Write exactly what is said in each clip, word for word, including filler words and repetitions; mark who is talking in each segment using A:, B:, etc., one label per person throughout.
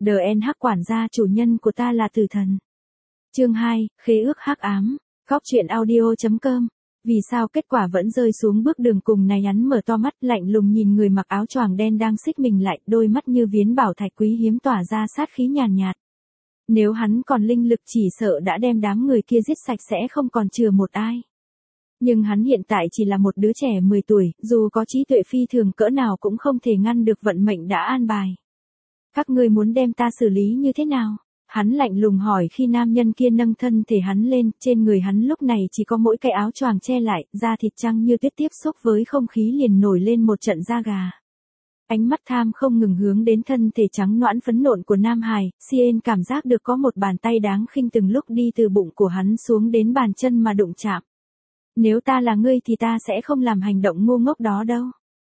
A: đê en hát quản gia chủ nhân của ta là tử thần. Chương hai, khế ước hắc ám. Góc truyện audio chấm com. Vì sao kết quả vẫn rơi xuống bước đường cùng này? Hắn mở to mắt lạnh lùng nhìn người mặc áo choàng đen đang xích mình lại, đôi mắt như viếng bảo thạch quý hiếm tỏa ra sát khí nhàn nhạt, nhạt. Nếu hắn còn linh lực chỉ sợ đã đem đám người kia giết sạch sẽ không còn chừa một ai. Nhưng hắn hiện tại chỉ là một đứa trẻ mười tuổi, dù có trí tuệ phi thường cỡ nào cũng không thể ngăn được vận mệnh đã an bài. Các ngươi muốn đem ta xử lý như thế nào? Hắn lạnh lùng hỏi khi nam nhân kia nâng thân thể hắn lên, trên người hắn lúc này chỉ có mỗi cái áo choàng che lại, da thịt trắng như tuyết tiếp xúc với không khí liền nổi lên một trận da gà. Ánh mắt tham không ngừng hướng đến thân thể trắng nõn phấn nộn của Nam Hải, Cien cảm giác được có một bàn tay đáng khinh từng lúc đi từ bụng của hắn xuống đến bàn chân mà đụng chạm. Nếu ta là ngươi thì ta sẽ không làm hành động ngu ngốc đó đâu.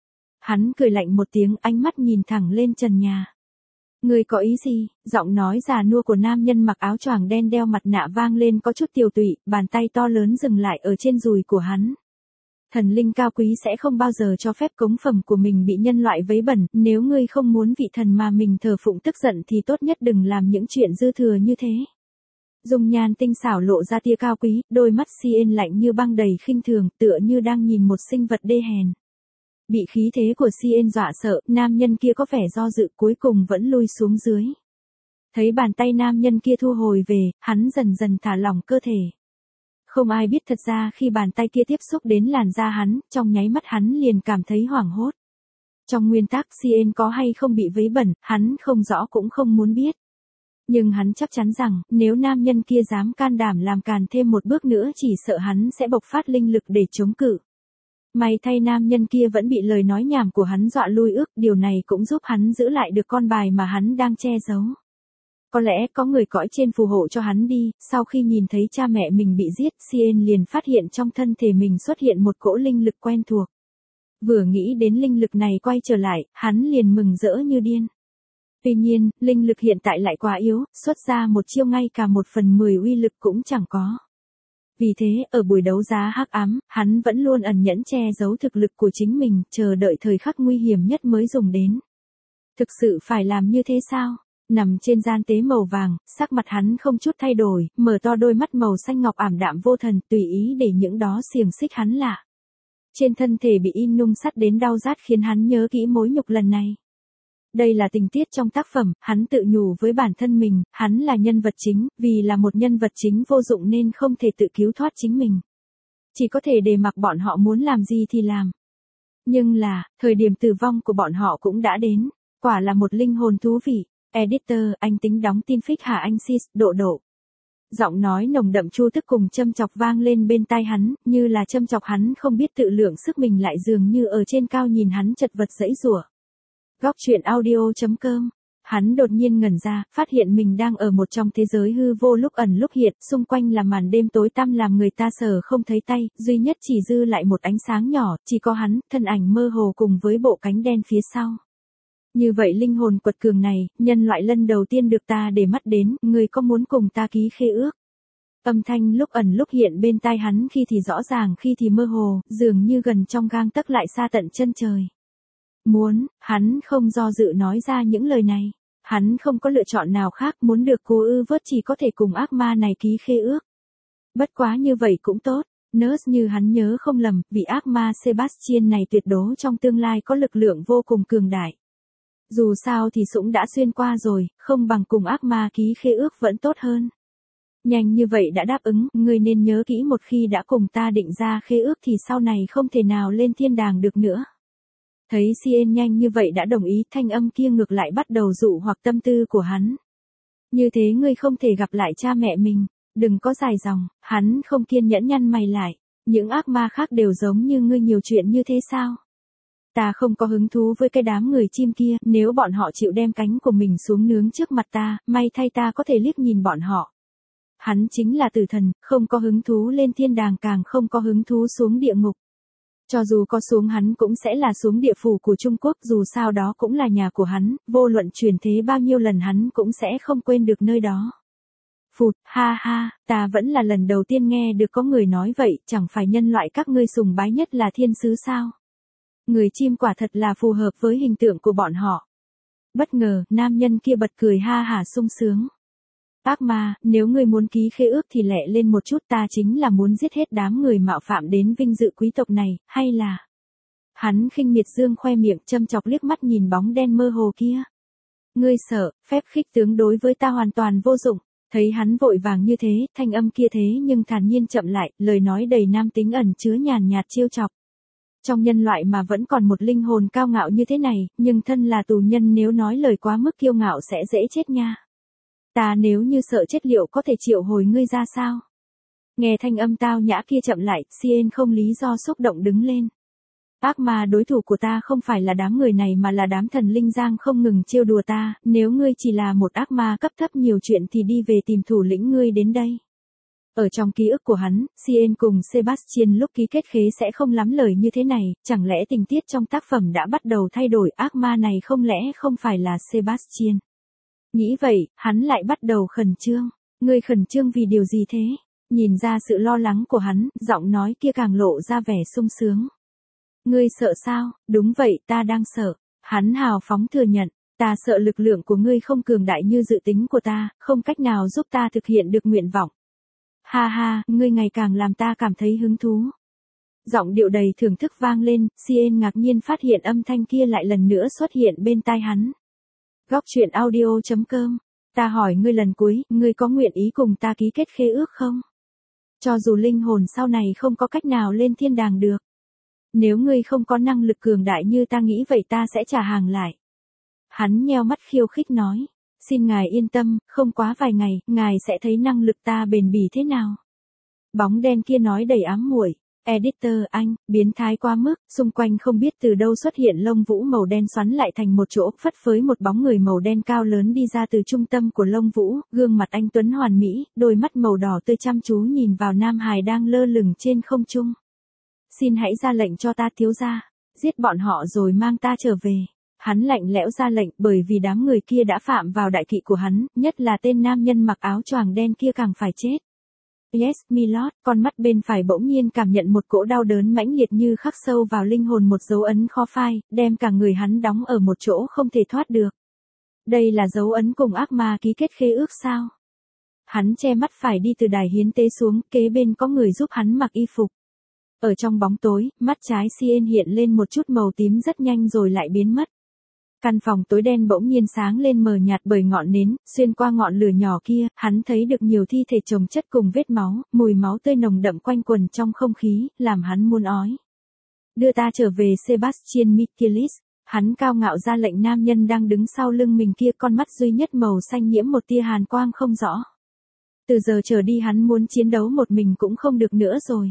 A: Hắn cười lạnh một tiếng, ánh mắt nhìn thẳng lên trần nhà. Ngươi có ý gì? Giọng nói già nua của nam nhân mặc áo choàng đen đeo mặt nạ vang lên có chút tiều tụy, bàn tay to lớn dừng lại ở trên đùi của hắn. Thần linh cao quý sẽ không bao giờ cho phép cống phẩm của mình bị nhân loại vấy bẩn, nếu ngươi không muốn vị thần mà mình thờ phụng tức giận thì tốt nhất đừng làm những chuyện dư thừa như thế. Dung nhan tinh xảo lộ ra tia cao quý, đôi mắt Cien lạnh như băng đầy khinh thường, tựa như đang nhìn một sinh vật đê hèn. Bị khí thế của Cien dọa sợ, nam nhân kia có vẻ do dự cuối cùng vẫn lui xuống dưới. Thấy bàn tay nam nhân kia thu hồi về, hắn dần dần thả lỏng cơ thể. Không ai biết thật ra khi bàn tay kia tiếp xúc đến làn da hắn, trong nháy mắt hắn liền cảm thấy hoảng hốt. Trong nguyên tắc Cien có hay không bị vấy bẩn, hắn không rõ cũng không muốn biết. Nhưng hắn chắc chắn rằng, nếu nam nhân kia dám can đảm làm càn thêm một bước nữa chỉ sợ hắn sẽ bộc phát linh lực để chống cự. May thay nam nhân kia vẫn bị lời nói nhảm của hắn dọa lui ước, điều này cũng giúp hắn giữ lại được con bài mà hắn đang che giấu. Có lẽ có người cõi trên phù hộ cho hắn đi, sau khi nhìn thấy cha mẹ mình bị giết, Cien liền phát hiện trong thân thể mình xuất hiện một cỗ linh lực quen thuộc. Vừa nghĩ đến linh lực này quay trở lại, hắn liền mừng rỡ như điên. Tuy nhiên, linh lực hiện tại lại quá yếu, xuất ra một chiêu ngay cả một phần mười uy lực cũng chẳng có. Vì thế, ở buổi đấu giá hắc ám, hắn vẫn luôn ẩn nhẫn che giấu thực lực của chính mình, chờ đợi thời khắc nguy hiểm nhất mới dùng đến. Thực sự phải làm như thế sao? Nằm trên gian tế màu vàng, sắc mặt hắn không chút thay đổi, mở to đôi mắt màu xanh ngọc ảm đạm vô thần, tùy ý để những đó xiềng xích hắn lạ. Trên thân thể bị in nung sắt đến đau rát khiến hắn nhớ kỹ mối nhục lần này. Đây là tình tiết trong tác phẩm, hắn tự nhủ với bản thân mình, hắn là nhân vật chính, vì là một nhân vật chính vô dụng nên không thể tự cứu thoát chính mình. Chỉ có thể để mặc bọn họ muốn làm gì thì làm. Nhưng là, thời điểm tử vong của bọn họ cũng đã đến, quả là một linh hồn thú vị. Editor, anh tính đóng tin fic hả anh sis, độ độ. Giọng nói nồng đậm chu tức cùng châm chọc vang lên bên tai hắn, như là châm chọc hắn không biết tự lượng sức mình lại dường như ở trên cao nhìn hắn chật vật dãy rủa. Góc truyện audio chấm com. Hắn đột nhiên ngẩn ra, phát hiện mình đang ở một trong thế giới hư vô lúc ẩn lúc hiện, xung quanh là màn đêm tối tăm làm người ta sờ không thấy tay, duy nhất chỉ dư lại một ánh sáng nhỏ, chỉ có hắn, thân ảnh mơ hồ cùng với bộ cánh đen phía sau. Như vậy linh hồn quật cường này, nhân loại lần đầu tiên được ta để mắt đến, người có muốn cùng ta ký khế ước? Âm thanh lúc ẩn lúc hiện bên tai hắn khi thì rõ ràng khi thì mơ hồ, dường như gần trong gang tấc lại xa tận chân trời. Muốn, hắn không do dự nói ra những lời này. Hắn không có lựa chọn nào khác, muốn được cô ư vớt chỉ có thể cùng ác ma này ký khế ước. Bất quá như vậy cũng tốt, nớt như hắn nhớ không lầm, vị ác ma Sebastian này tuyệt đố trong tương lai có lực lượng vô cùng cường đại. Dù sao thì Sũng đã xuyên qua rồi, không bằng cùng ác ma ký khế ước vẫn tốt hơn. Nhanh như vậy đã đáp ứng, ngươi nên nhớ kỹ một khi đã cùng ta định ra khế ước thì sau này không thể nào lên thiên đàng được nữa. Thấy Cien nhanh như vậy đã đồng ý, thanh âm kia ngược lại bắt đầu dụ hoặc tâm tư của hắn. Như thế ngươi không thể gặp lại cha mẹ mình, đừng có dài dòng, hắn không kiên nhẫn nhăn mày lại. Những ác ma khác đều giống như ngươi nhiều chuyện như thế sao? Ta không có hứng thú với cái đám người chim kia, nếu bọn họ chịu đem cánh của mình xuống nướng trước mặt ta, may thay ta có thể liếc nhìn bọn họ. Hắn chính là tử thần, không có hứng thú lên thiên đàng càng không có hứng thú xuống địa ngục. Cho dù có xuống hắn cũng sẽ là xuống địa phủ của Trung Quốc, dù sao đó cũng là nhà của hắn, vô luận truyền thế bao nhiêu lần hắn cũng sẽ không quên được nơi đó. Phụt, ha ha, ta vẫn là lần đầu tiên nghe được có người nói vậy, chẳng phải nhân loại các ngươi sùng bái nhất là thiên sứ sao? Người chim quả thật là phù hợp với hình tượng của bọn họ. Bất ngờ, nam nhân kia bật cười ha hả sung sướng. Ác ma, nếu ngươi muốn ký khế ước thì lẹ lên một chút, ta chính là muốn giết hết đám người mạo phạm đến vinh dự quý tộc này, hay là... Hắn khinh miệt dương khoe miệng châm chọc liếc mắt nhìn bóng đen mơ hồ kia. Ngươi sợ, phép khích tướng đối với ta hoàn toàn vô dụng. Thấy hắn vội vàng như thế, thanh âm kia thế nhưng thản nhiên chậm lại, lời nói đầy nam tính ẩn chứa nhàn nhạt trêu chọc. Trong nhân loại mà vẫn còn một linh hồn cao ngạo như thế này, nhưng thân là tù nhân nếu nói lời quá mức kiêu ngạo sẽ dễ chết nha. Ta nếu như sợ chết liệu có thể triệu hồi ngươi ra sao? Nghe thanh âm tao nhã kia chậm lại, Cien không lý do xúc động đứng lên. Ác ma, đối thủ của ta không phải là đám người này mà là đám thần linh giang không ngừng trêu đùa ta, nếu ngươi chỉ là một ác ma cấp thấp nhiều chuyện thì đi về tìm thủ lĩnh ngươi đến đây. Ở trong ký ức của hắn, Cien cùng Sebastian lúc ký kết khế sẽ không lắm lời như thế này, chẳng lẽ tình tiết trong tác phẩm đã bắt đầu thay đổi, ác ma này không lẽ không phải là Sebastian? Nghĩ vậy, hắn lại bắt đầu khẩn trương. Ngươi khẩn trương vì điều gì thế? Nhìn ra sự lo lắng của hắn, giọng nói kia càng lộ ra vẻ sung sướng. Ngươi sợ sao? Đúng vậy, ta đang sợ. Hắn hào phóng thừa nhận. Ta sợ lực lượng của ngươi không cường đại như dự tính của ta, không cách nào giúp ta thực hiện được nguyện vọng. Ha ha, ngươi ngày càng làm ta cảm thấy hứng thú. Giọng điệu đầy thưởng thức vang lên, Cien ngạc nhiên phát hiện âm thanh kia lại lần nữa xuất hiện bên tai hắn. Góc truyện audio chấm com. Ta hỏi ngươi lần cuối, ngươi có nguyện ý cùng ta ký kết khế ước không? Cho dù linh hồn sau này không có cách nào lên thiên đàng được. Nếu ngươi không có năng lực cường đại như ta nghĩ vậy ta sẽ trả hàng lại. Hắn nheo mắt khiêu khích nói. Xin ngài yên tâm, không quá vài ngày, ngài sẽ thấy năng lực ta bền bỉ thế nào. Bóng đen kia nói đầy ám muội. Editor anh, biến thái quá mức, xung quanh không biết từ đâu xuất hiện lông vũ màu đen xoắn lại thành một chỗ, phất phới một bóng người màu đen cao lớn đi ra từ trung tâm của lông vũ, gương mặt anh tuấn hoàn mỹ, đôi mắt màu đỏ tươi chăm chú nhìn vào nam hài đang lơ lửng trên không trung. Xin hãy ra lệnh cho ta thiếu gia, giết bọn họ rồi mang ta trở về. Hắn lạnh lẽo ra lệnh bởi vì đám người kia đã phạm vào đại kỵ của hắn, nhất là tên nam nhân mặc áo choàng đen kia càng phải chết. Yes, Milord, con mắt bên phải bỗng nhiên cảm nhận một cỗ đau đớn mãnh liệt như khắc sâu vào linh hồn, một dấu ấn khó phai, đem cả người hắn đóng ở một chỗ không thể thoát được. Đây là dấu ấn cùng ác ma ký kết khế ước sao? Hắn che mắt phải đi từ đài hiến tế xuống, kế bên có người giúp hắn mặc y phục. Ở trong bóng tối, mắt trái Cien hiện lên một chút màu tím rất nhanh rồi lại biến mất. Căn phòng tối đen bỗng nhiên sáng lên mờ nhạt bởi ngọn nến, xuyên qua ngọn lửa nhỏ kia, hắn thấy được nhiều thi thể chồng chất cùng vết máu, mùi máu tươi nồng đậm quanh quần trong không khí, làm hắn muốn ói. Đưa ta trở về Sebastian Michaelis, hắn cao ngạo ra lệnh nam nhân đang đứng sau lưng mình kia, con mắt duy nhất màu xanh nhiễm một tia hàn quang không rõ. Từ giờ trở đi hắn muốn chiến đấu một mình cũng không được nữa rồi.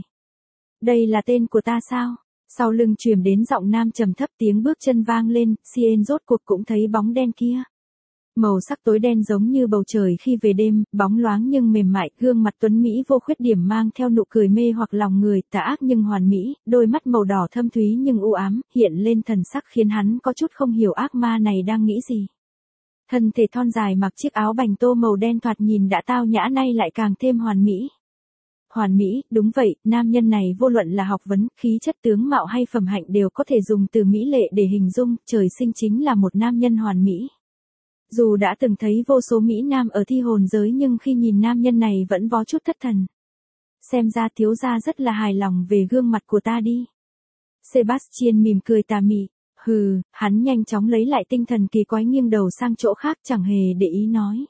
A: Đây là tên của ta sao? Sau lưng truyền đến giọng nam trầm thấp, tiếng bước chân vang lên, Cien rốt cuộc cũng thấy bóng đen kia. Màu sắc tối đen giống như bầu trời khi về đêm, bóng loáng nhưng mềm mại, gương mặt tuấn mỹ vô khuyết điểm mang theo nụ cười mê hoặc lòng người, tà ác nhưng hoàn mỹ, đôi mắt màu đỏ thâm thúy nhưng u ám, hiện lên thần sắc khiến hắn có chút không hiểu ác ma này đang nghĩ gì. Thân thể thon dài mặc chiếc áo bành tô màu đen thoạt nhìn đã tao nhã nay lại càng thêm hoàn mỹ. Hoàn mỹ, đúng vậy, nam nhân này vô luận là học vấn, khí chất tướng mạo hay phẩm hạnh đều có thể dùng từ mỹ lệ để hình dung, trời sinh chính là một nam nhân hoàn mỹ. Dù đã từng thấy vô số mỹ nam ở thi hồn giới nhưng khi nhìn nam nhân này vẫn có chút thất thần. Xem ra thiếu gia rất là hài lòng về gương mặt của ta đi. Sebastian mỉm cười tà mị, hừ, hắn nhanh chóng lấy lại tinh thần kỳ quái nghiêng đầu sang chỗ khác chẳng hề để ý nói.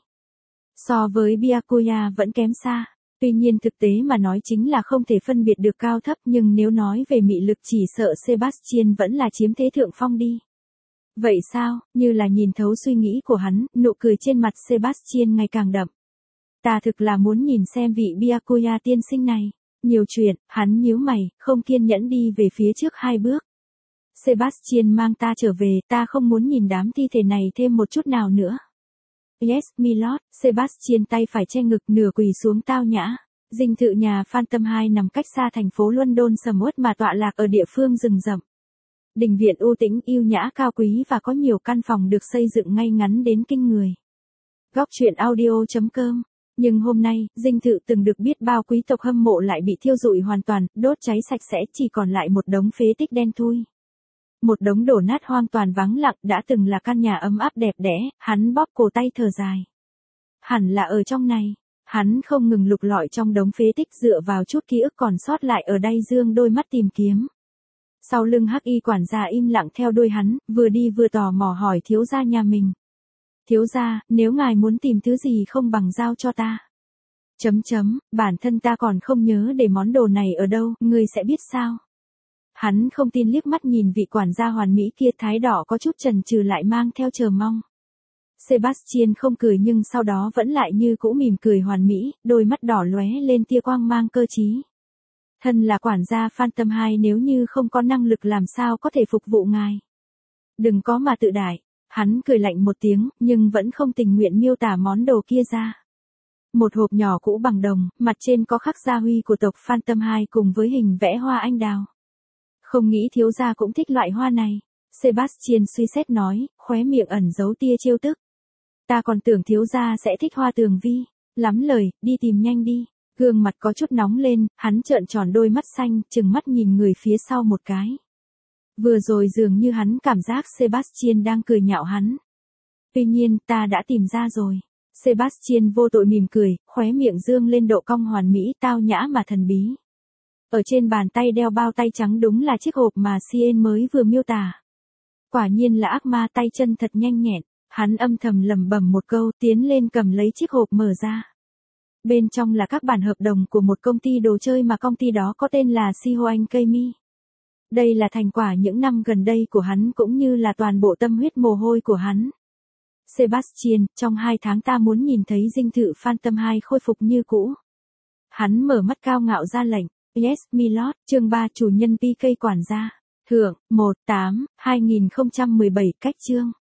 A: So với Byakuya vẫn kém xa. Tuy nhiên thực tế mà nói chính là không thể phân biệt được cao thấp, nhưng nếu nói về mị lực chỉ sợ Sebastian vẫn là chiếm thế thượng phong đi. Vậy sao? Như là nhìn thấu suy nghĩ của hắn, nụ cười trên mặt Sebastian ngày càng đậm. Ta thực là muốn nhìn xem vị Byakuya tiên sinh này. Nhiều chuyện, hắn nhíu mày, không kiên nhẫn đi về phía trước hai bước. Sebastian mang ta trở về, ta không muốn nhìn đám thi thể này thêm một chút nào nữa. Yes, Milord, Sebastian tay phải che ngực nửa quỳ xuống tao nhã. Dinh thự nhà Phantom hai nằm cách xa thành phố London sầm uất mà tọa lạc ở địa phương rừng rậm. Đình viện u tĩnh yêu nhã cao quý và có nhiều căn phòng được xây dựng ngay ngắn đến kinh người. Góc truyện audio chấm com. Nhưng hôm nay, dinh thự từng được biết bao quý tộc hâm mộ lại bị thiêu rụi hoàn toàn, đốt cháy sạch sẽ, chỉ còn lại một đống phế tích đen thui. Một đống đổ nát hoang toàn vắng lặng đã từng là căn nhà ấm áp đẹp đẽ, hắn bóp cổ tay thở dài. Hẳn là ở trong này. Hắn không ngừng lục lọi trong đống phế tích dựa vào chút ký ức còn sót lại ở đây dương đôi mắt tìm kiếm. Sau lưng hắc y quản gia im lặng theo đuôi hắn, vừa đi vừa tò mò hỏi thiếu gia nhà mình. Thiếu gia, nếu ngài muốn tìm thứ gì không bằng giao cho ta. Chấm chấm, bản thân ta còn không nhớ để món đồ này ở đâu, ngươi sẽ biết sao. Hắn không tin liếc mắt nhìn vị quản gia hoàn mỹ kia, thái đỏ có chút chần chừ lại mang theo chờ mong. Sebastian không cười nhưng sau đó vẫn lại như cũ mỉm cười hoàn mỹ, đôi mắt đỏ lóe lên tia quang mang cơ trí. Thân là quản gia Phantom hai, nếu như không có năng lực làm sao có thể phục vụ ngài. Đừng có mà tự đại. Hắn cười lạnh một tiếng, nhưng vẫn không tình nguyện miêu tả món đồ kia ra. Một hộp nhỏ cũ bằng đồng, mặt trên có khắc gia huy của tộc Phantom hai cùng với hình vẽ hoa anh đào. Không nghĩ thiếu gia cũng thích loại hoa này. Sebastian suy xét nói, khóe miệng ẩn giấu tia trêu tức. Ta còn tưởng thiếu gia sẽ thích hoa tường vi. Lắm lời, đi tìm nhanh đi. Gương mặt có chút nóng lên, hắn trợn tròn đôi mắt xanh, trừng mắt nhìn người phía sau một cái. Vừa rồi dường như hắn cảm giác Sebastian đang cười nhạo hắn. Tuy nhiên, ta đã tìm ra rồi. Sebastian vô tội mỉm cười, khóe miệng dương lên độ cong hoàn mỹ, tao nhã mà thần bí. Ở trên bàn tay đeo bao tay trắng đúng là chiếc hộp mà Sien mới vừa miêu tả. Quả nhiên là ác ma tay chân thật nhanh nhẹn. Hắn âm thầm lẩm bẩm một câu, tiến lên cầm lấy chiếc hộp mở ra. Bên trong là các bản hợp đồng của một công ty đồ chơi mà công ty đó có tên là Sihoan Keimi. Đây là thành quả những năm gần đây của hắn cũng như là toàn bộ tâm huyết mồ hôi của hắn. Sebastian, trong hai tháng ta muốn nhìn thấy dinh thự Phantom hai khôi phục như cũ. Hắn mở mắt cao ngạo ra lệnh. Yes, Milord, chương ba chủ nhân pê ca quản gia. Thưởng, một tám, hai nghìn không trăm mười bảy cách chương.